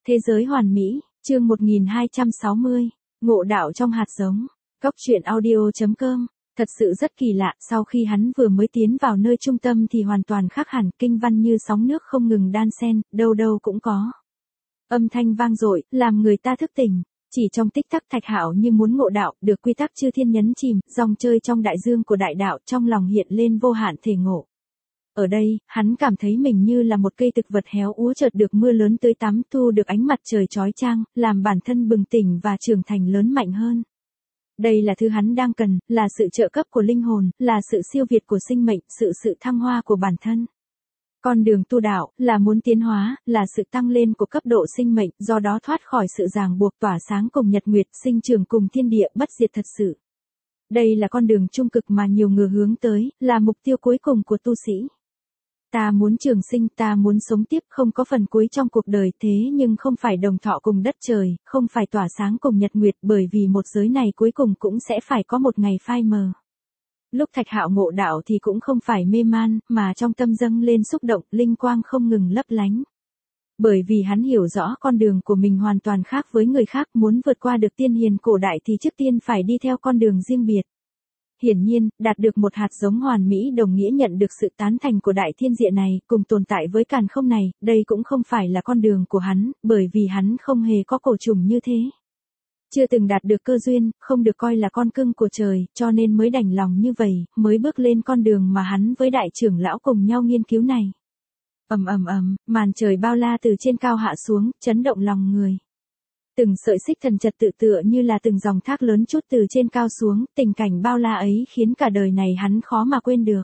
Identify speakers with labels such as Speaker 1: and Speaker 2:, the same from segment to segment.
Speaker 1: Thế giới hoàn mỹ, chương 1260, ngộ đạo trong hạt giống. Cốc truyện audio.com. Thật sự rất kỳ lạ, sau khi hắn vừa mới tiến vào nơi trung tâm thì hoàn toàn khác hẳn, kinh văn như sóng nước không ngừng đan xen, đâu đâu cũng có. Âm thanh vang dội, làm người ta thức tỉnh. Chỉ trong tích tắc Thạch Hạo như muốn ngộ đạo, được quy tắc chư thiên nhấn chìm, dòng chơi trong đại dương của đại đạo, trong lòng hiện lên vô hạn thể ngộ. Ở đây, hắn cảm thấy mình như là một cây thực vật héo úa chợt được mưa lớn tưới tắm, thu được ánh mặt trời chói chang, làm bản thân bừng tỉnh và trưởng thành lớn mạnh hơn. Đây là thứ hắn đang cần, là sự trợ cấp của linh hồn, là sự siêu việt của sinh mệnh, sự thăng hoa của bản thân. Con đường tu đạo, là muốn tiến hóa, là sự tăng lên của cấp độ sinh mệnh, do đó thoát khỏi sự ràng buộc, tỏa sáng cùng nhật nguyệt, sinh trưởng cùng thiên địa, bất diệt thật sự. Đây là con đường trung cực mà nhiều người hướng tới, là mục tiêu cuối cùng của tu sĩ. Ta muốn trường sinh, ta muốn sống tiếp, không có phần cuối trong cuộc đời, thế nhưng không phải đồng thọ cùng đất trời, không phải tỏa sáng cùng nhật nguyệt, bởi vì một giới này cuối cùng cũng sẽ phải có một ngày phai mờ. Lúc Thạch Hạo ngộ đạo thì cũng không phải mê man, mà trong tâm dâng lên xúc động, linh quang không ngừng lấp lánh. Bởi vì hắn hiểu rõ con đường của mình hoàn toàn khác với người khác, muốn vượt qua được tiên hiền cổ đại thì trước tiên phải đi theo con đường riêng biệt. Hiển nhiên, đạt được một hạt giống hoàn mỹ đồng nghĩa nhận được sự tán thành của đại thiên địa này, cùng tồn tại với càn không này, đây cũng không phải là con đường của hắn, bởi vì hắn không hề có cổ trùng như thế. Chưa từng đạt được cơ duyên, không được coi là con cưng của trời, cho nên mới đành lòng như vậy, mới bước lên con đường mà hắn với đại trưởng lão cùng nhau nghiên cứu này. Màn trời bao la từ trên cao hạ xuống, chấn động lòng người. Từng sợi xích thần trật tự tựa như là từng dòng thác lớn trút từ trên cao xuống, tình cảnh bao la ấy khiến cả đời này hắn khó mà quên được.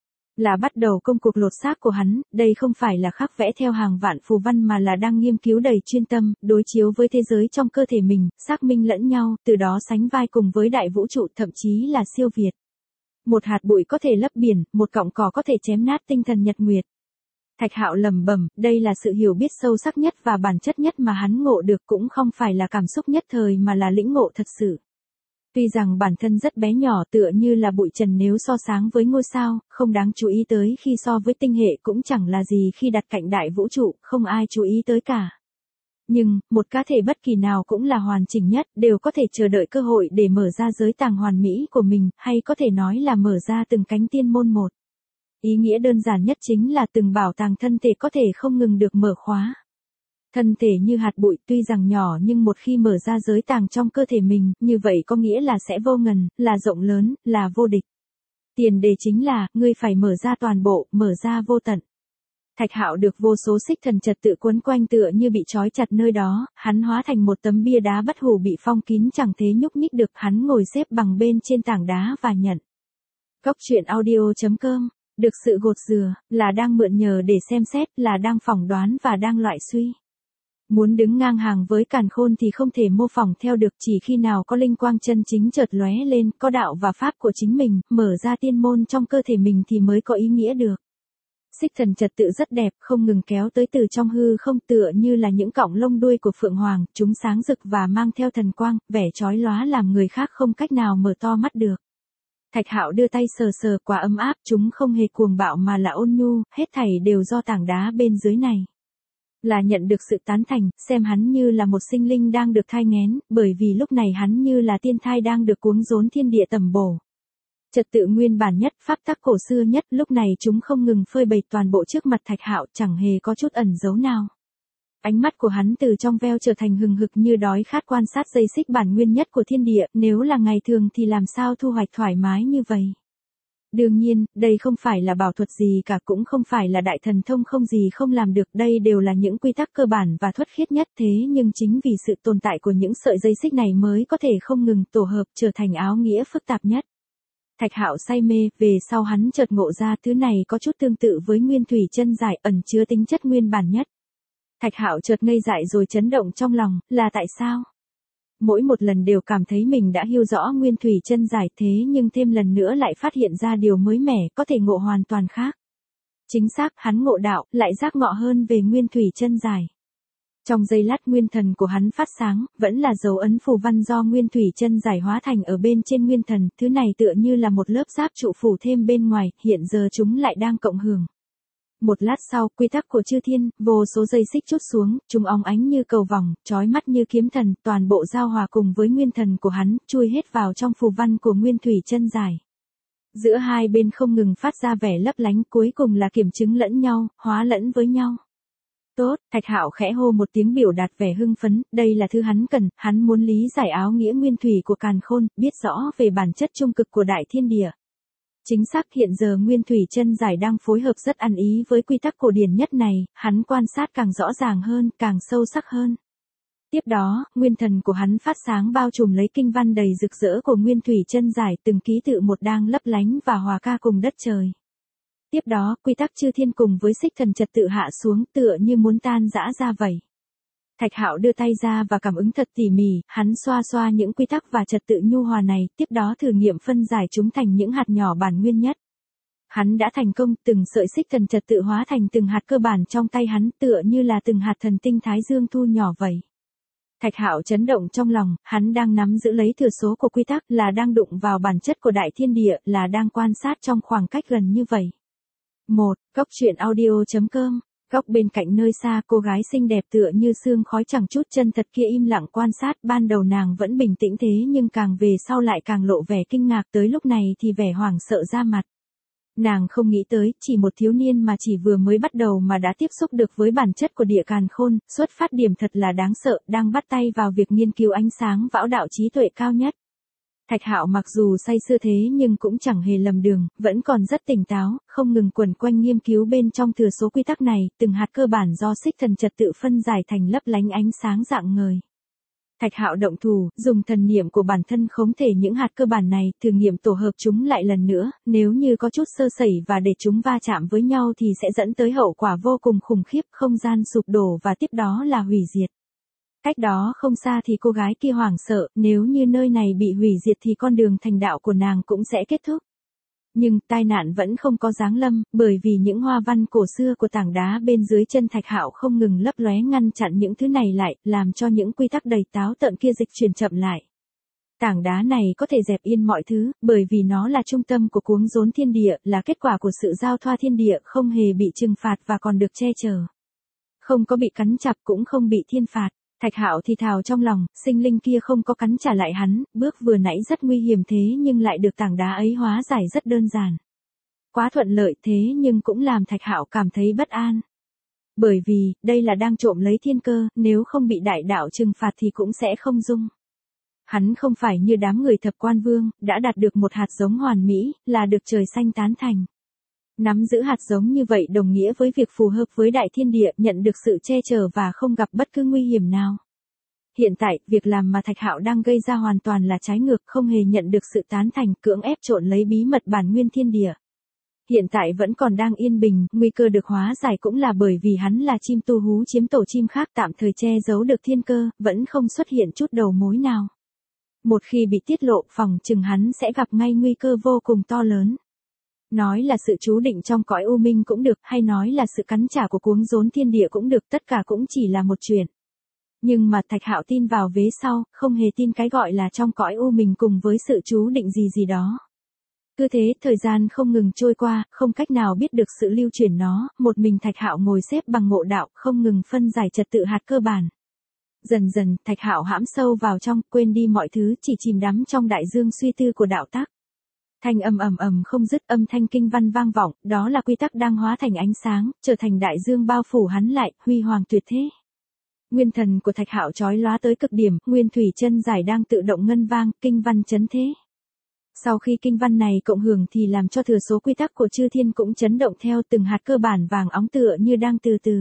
Speaker 1: Là bắt đầu công cuộc lột xác của hắn, đây không phải là khắc vẽ theo hàng vạn phù văn mà là đang nghiên cứu đầy chuyên tâm, đối chiếu với thế giới trong cơ thể mình, xác minh lẫn nhau, từ đó sánh vai cùng với đại vũ trụ, thậm chí là siêu việt. Một hạt bụi có thể lấp biển, một cọng cỏ có thể chém nát tinh thần nhật nguyệt. Thạch Hạo lẩm bẩm, đây là sự hiểu biết sâu sắc nhất và bản chất nhất mà hắn ngộ được, cũng không phải là cảm xúc nhất thời mà là lĩnh ngộ thật sự. Tuy rằng bản thân rất bé nhỏ, tựa như là bụi trần nếu so sánh với ngôi sao, không đáng chú ý tới khi so với tinh hệ, cũng chẳng là gì khi đặt cạnh đại vũ trụ, không ai chú ý tới cả. Nhưng, một cá thể bất kỳ nào cũng là hoàn chỉnh nhất, đều có thể chờ đợi cơ hội để mở ra giới tàng hoàn mỹ của mình, hay có thể nói là mở ra từng cánh tiên môn một. Ý nghĩa đơn giản nhất chính là từng bảo tàng thân thể có thể không ngừng được mở khóa. Thân thể như hạt bụi tuy rằng nhỏ nhưng một khi mở ra giới tàng trong cơ thể mình, như vậy có nghĩa là sẽ vô ngần, là rộng lớn, là vô địch. Tiền đề chính là, ngươi phải mở ra toàn bộ, mở ra vô tận. Thạch Hạo được vô số xích thần trật tự quấn quanh tựa như bị trói chặt nơi đó, hắn hóa thành một tấm bia đá bất hủ bị phong kín chẳng thế nhúc nhích được, hắn ngồi xếp bằng bên trên tảng đá và nhận. Cốc truyện audio.com. Được sự gột rửa, là đang mượn nhờ để xem xét, là đang phỏng đoán và đang loại suy. Muốn đứng ngang hàng với càn khôn thì không thể mô phỏng theo được, chỉ khi nào có linh quang chân chính chợt lóe lên, có đạo và pháp của chính mình, mở ra tiên môn trong cơ thể mình thì mới có ý nghĩa được. Xích thần trật tự rất đẹp, không ngừng kéo tới từ trong hư không, tựa như là những cọng lông đuôi của phượng hoàng, chúng sáng rực và mang theo thần quang, vẻ chói lóa làm người khác không cách nào mở to mắt được. Thạch Hạo đưa tay sờ sờ, quả ấm áp, chúng không hề cuồng bạo mà là ôn nhu, hết thảy đều do tảng đá bên dưới này. Là nhận được sự tán thành, xem hắn như là một sinh linh đang được thai nghén, bởi vì lúc này hắn như là tiên thai đang được cuống rốn thiên địa tầm bổ. Trật tự nguyên bản nhất, pháp tắc cổ xưa nhất, lúc này chúng không ngừng phơi bày toàn bộ trước mặt Thạch Hạo, chẳng hề có chút ẩn giấu nào. Ánh mắt của hắn từ trong veo trở thành hừng hực như đói khát quan sát dây xích bản nguyên nhất của thiên địa, nếu là ngày thường thì làm sao thu hoạch thoải mái như vậy. Đương nhiên, đây không phải là bảo thuật gì cả, cũng không phải là đại thần thông không gì không làm được, đây đều là những quy tắc cơ bản và thuần khiết nhất, thế nhưng chính vì sự tồn tại của những sợi dây xích này mới có thể không ngừng tổ hợp trở thành áo nghĩa phức tạp nhất. Thạch Hạo say mê, về sau hắn chợt ngộ ra thứ này có chút tương tự với nguyên thủy chân giải, ẩn chứa tính chất nguyên bản nhất. Thạch Hạo chợt ngây dại rồi chấn động trong lòng, là tại sao? Mỗi một lần đều cảm thấy mình đã hiểu rõ nguyên thủy chân giải, thế nhưng thêm lần nữa lại phát hiện ra điều mới mẻ, có thể ngộ hoàn toàn khác. Chính xác, hắn ngộ đạo, lại giác ngọ hơn về nguyên thủy chân giải. Trong giây lát nguyên thần của hắn phát sáng, vẫn là dấu ấn phù văn do nguyên thủy chân giải hóa thành ở bên trên nguyên thần, thứ này tựa như là một lớp giáp trụ phủ thêm bên ngoài, hiện giờ chúng lại đang cộng hưởng. Một lát sau, quy tắc của chư thiên, vô số dây xích chút xuống, chúng óng ánh như cầu vòng, chói mắt như kiếm thần, toàn bộ giao hòa cùng với nguyên thần của hắn, chui hết vào trong phù văn của Nguyên Thủy Chân Giải. Giữa hai bên không ngừng phát ra vẻ lấp lánh, cuối cùng là kiểm chứng lẫn nhau, hóa lẫn với nhau. Tốt, Thạch Hạo khẽ hô một tiếng biểu đạt vẻ hưng phấn, đây là thứ hắn cần, hắn muốn lý giải áo nghĩa nguyên thủy của càn khôn, biết rõ về bản chất trung cực của đại thiên địa. Chính xác hiện giờ Nguyên Thủy Chân Giải đang phối hợp rất ăn ý với quy tắc cổ điển nhất này, hắn quan sát càng rõ ràng hơn, càng sâu sắc hơn. Tiếp đó, nguyên thần của hắn phát sáng bao trùm lấy kinh văn đầy rực rỡ của Nguyên Thủy Chân Giải, từng ký tự một đang lấp lánh và hòa ca cùng đất trời. Tiếp đó, quy tắc chư thiên cùng với xích thần trật tự hạ xuống tựa như muốn tan rã ra vậy. Thạch Hạo đưa tay ra và cảm ứng thật tỉ mỉ, hắn xoa xoa những quy tắc và trật tự nhu hòa này, tiếp đó thử nghiệm phân giải chúng thành những hạt nhỏ bản nguyên nhất. Hắn đã thành công, từng sợi xích thần trật tự hóa thành từng hạt cơ bản trong tay hắn, tựa như là từng hạt thần tinh thái dương thu nhỏ vậy. Thạch Hạo chấn động trong lòng, hắn đang nắm giữ lấy thừa số của quy tắc, là đang đụng vào bản chất của đại thiên địa, là đang quan sát trong khoảng cách gần như vậy. Góc truyện audio.com. Góc bên cạnh nơi xa, cô gái xinh đẹp tựa như sương khói chẳng chút chân thật kia im lặng quan sát, ban đầu nàng vẫn bình tĩnh thế nhưng càng về sau lại càng lộ vẻ kinh ngạc, tới lúc này thì vẻ hoảng sợ ra mặt. Nàng không nghĩ tới, chỉ một thiếu niên mà chỉ vừa mới bắt đầu mà đã tiếp xúc được với bản chất của địa càn khôn, xuất phát điểm thật là đáng sợ, đang bắt tay vào việc nghiên cứu ánh sáng võ đạo trí tuệ cao nhất. Thạch Hạo mặc dù say sưa thế nhưng cũng chẳng hề lầm đường, vẫn còn rất tỉnh táo, không ngừng quẩn quanh nghiên cứu bên trong thừa số quy tắc này, từng hạt cơ bản do xích thần trật tự phân giải thành lấp lánh ánh sáng rạng ngời. Thạch Hạo động thủ, dùng thần niệm của bản thân khống thể những hạt cơ bản này, thử nghiệm tổ hợp chúng lại lần nữa, nếu như có chút sơ sẩy và để chúng va chạm với nhau thì sẽ dẫn tới hậu quả vô cùng khủng khiếp, không gian sụp đổ và tiếp đó là hủy diệt. Cách đó không xa thì cô gái kia hoảng sợ, nếu như nơi này bị hủy diệt thì con đường thành đạo của nàng cũng sẽ kết thúc. Nhưng tai nạn vẫn không có giáng lâm, bởi vì những hoa văn cổ xưa của tảng đá bên dưới chân Thạch Hạo không ngừng lấp lóe ngăn chặn những thứ này lại, làm cho những quy tắc đầy táo tợn kia dịch chuyển chậm lại. Tảng đá này có thể dẹp yên mọi thứ, bởi vì nó là trung tâm của cuống rốn thiên địa, là kết quả của sự giao thoa thiên địa, không hề bị trừng phạt và còn được che chở. Không có bị cắn chặt cũng không bị thiên phạt. Thạch Hạo thì thào trong lòng, sinh linh kia không có cắn trả lại hắn, bước vừa nãy rất nguy hiểm thế nhưng lại được tảng đá ấy hóa giải rất đơn giản. Quá thuận lợi thế nhưng cũng làm Thạch Hạo cảm thấy bất an. Bởi vì, đây là đang trộm lấy thiên cơ, nếu không bị đại đạo trừng phạt thì cũng sẽ không dung. Hắn không phải như đám người thập quan vương, đã đạt được một hạt giống hoàn mỹ, là được trời xanh tán thành. Nắm giữ hạt giống như vậy đồng nghĩa với việc phù hợp với đại thiên địa, nhận được sự che chở và không gặp bất cứ nguy hiểm nào. Hiện tại, việc làm mà Thạch Hạo đang gây ra hoàn toàn là trái ngược, không hề nhận được sự tán thành, cưỡng ép trộn lấy bí mật bản nguyên thiên địa. Hiện tại vẫn còn đang yên bình, nguy cơ được hóa giải cũng là bởi vì hắn là chim tu hú chiếm tổ chim khác, tạm thời che giấu được thiên cơ, vẫn không xuất hiện chút đầu mối nào. Một khi bị tiết lộ, phòng chừng hắn sẽ gặp ngay nguy cơ vô cùng to lớn. Nói là sự chú định trong cõi u minh cũng được, hay nói là sự cắn trả của cuống rốn thiên địa cũng được, tất cả cũng chỉ là một chuyện. Nhưng mà Thạch Hạo tin vào vế sau, không hề tin cái gọi là trong cõi u minh cùng với sự chú định gì gì đó. Cứ thế, thời gian không ngừng trôi qua, không cách nào biết được sự lưu chuyển nó, một mình Thạch Hạo ngồi xếp bằng ngộ đạo, không ngừng phân giải trật tự hạt cơ bản. Dần dần, Thạch Hạo hãm sâu vào trong, quên đi mọi thứ, chỉ chìm đắm trong đại dương suy tư của đạo tác. Thanh âm ầm ầm không dứt, âm thanh kinh văn vang vọng, đó là quy tắc đang hóa thành ánh sáng, trở thành đại dương bao phủ hắn lại, huy hoàng tuyệt thế. Nguyên thần của Thạch Hạo chói lóa tới cực điểm, Nguyên Thủy Chân Giải đang tự động ngân vang, kinh văn chấn thế. Sau khi kinh văn này cộng hưởng thì làm cho thừa số quy tắc của chư thiên cũng chấn động theo, từng hạt cơ bản vàng óng tựa như đang từ từ.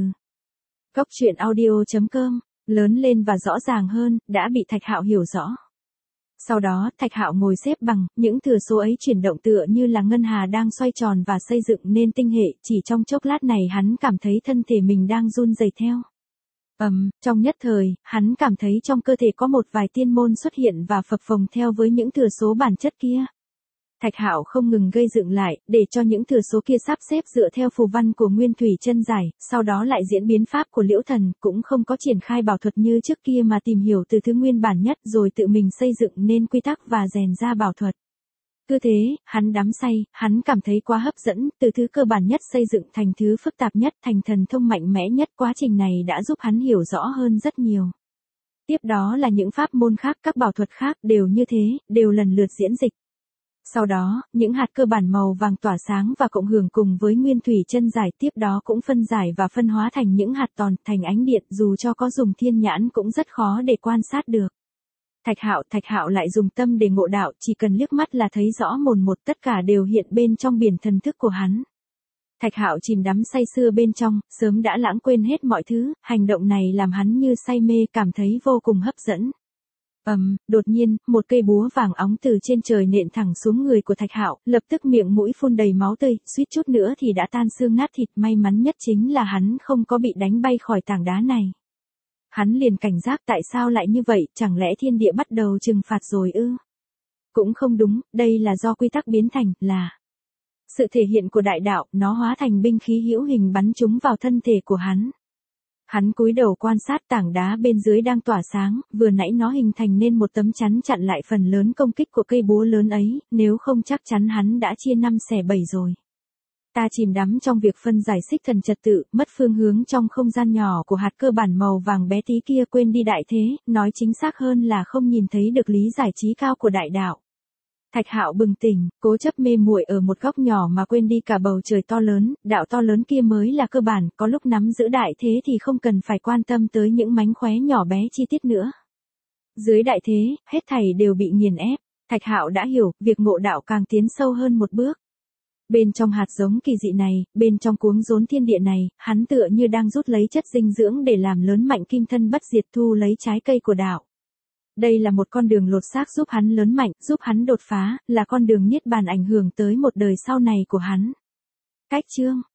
Speaker 1: Góc truyện audio.com, lớn lên và rõ ràng hơn, đã bị Thạch Hạo hiểu rõ. Sau đó, Thạch Hạo ngồi xếp bằng, những thừa số ấy chuyển động tựa như là ngân hà đang xoay tròn và xây dựng nên tinh hệ, chỉ trong chốc lát này hắn cảm thấy thân thể mình đang run rẩy theo. Trong nhất thời, hắn cảm thấy trong cơ thể có một vài tiên môn xuất hiện và phập phồng theo với những thừa số bản chất kia. Thạch Hạo không ngừng gây dựng lại, để cho những thừa số kia sắp xếp dựa theo phù văn của Nguyên Thủy Chân Giải, sau đó lại diễn biến pháp của Liễu Thần, cũng không có triển khai bảo thuật như trước kia mà tìm hiểu từ thứ nguyên bản nhất rồi tự mình xây dựng nên quy tắc và rèn ra bảo thuật. Cứ thế, hắn đắm say, hắn cảm thấy quá hấp dẫn, từ thứ cơ bản nhất xây dựng thành thứ phức tạp nhất, thành thần thông mạnh mẽ nhất. Quá trình này đã giúp hắn hiểu rõ hơn rất nhiều. Tiếp đó là những pháp môn khác, các bảo thuật khác đều như thế, đều lần lượt diễn dịch. Sau đó, những hạt cơ bản màu vàng tỏa sáng và cộng hưởng cùng với nguyên thủy chân giải tiếp đó cũng phân giải và phân hóa thành những hạt tròn, thành ánh điện, dù cho có dùng thiên nhãn cũng rất khó để quan sát được. Thạch Hạo lại dùng tâm để ngộ đạo, chỉ cần liếc mắt là thấy rõ mồn một, tất cả đều hiện bên trong biển thần thức của hắn. Thạch Hạo chìm đắm say sưa bên trong, sớm đã lãng quên hết mọi thứ, hành động này làm hắn như say mê, cảm thấy vô cùng hấp dẫn. Đột nhiên, một cây búa vàng óng từ trên trời nện thẳng xuống người của Thạch Hạo, lập tức miệng mũi phun đầy máu tươi, suýt chút nữa thì đã tan xương nát thịt. May mắn nhất chính là hắn không có bị đánh bay khỏi tảng đá này. Hắn liền cảnh giác, tại sao lại như vậy, chẳng lẽ thiên địa bắt đầu trừng phạt rồi ư? Cũng không đúng, đây là do quy tắc biến thành, là sự thể hiện của đại đạo, nó hóa thành binh khí hữu hình bắn trúng vào thân thể của hắn. Hắn cúi đầu quan sát tảng đá bên dưới đang tỏa sáng, vừa nãy nó hình thành nên một tấm chắn chặn lại phần lớn công kích của cây búa lớn ấy, nếu không chắc chắn hắn đã chia 5 xẻ 7 rồi. Ta chìm đắm trong việc phân giải xích thần trật tự, mất phương hướng trong không gian nhỏ của hạt cơ bản màu vàng bé tí kia, quên đi đại thế, nói chính xác hơn là không nhìn thấy được lý giải trí cao của đại đạo. Thạch Hạo bừng tỉnh, cố chấp mê muội ở một góc nhỏ mà quên đi cả bầu trời to lớn, đạo to lớn kia mới là cơ bản, có lúc nắm giữ đại thế thì không cần phải quan tâm tới những mánh khóe nhỏ bé chi tiết nữa. Dưới đại thế, hết thảy đều bị nghiền ép. Thạch Hạo đã hiểu, việc ngộ đạo càng tiến sâu hơn một bước. Bên trong hạt giống kỳ dị này, bên trong cuống rốn thiên địa này, hắn tựa như đang rút lấy chất dinh dưỡng để làm lớn mạnh kim thân bất diệt, thu lấy trái cây của đạo. Đây là một con đường lột xác giúp hắn lớn mạnh, giúp hắn đột phá, là con đường niết bàn ảnh hưởng tới một đời sau này của hắn. Cách chương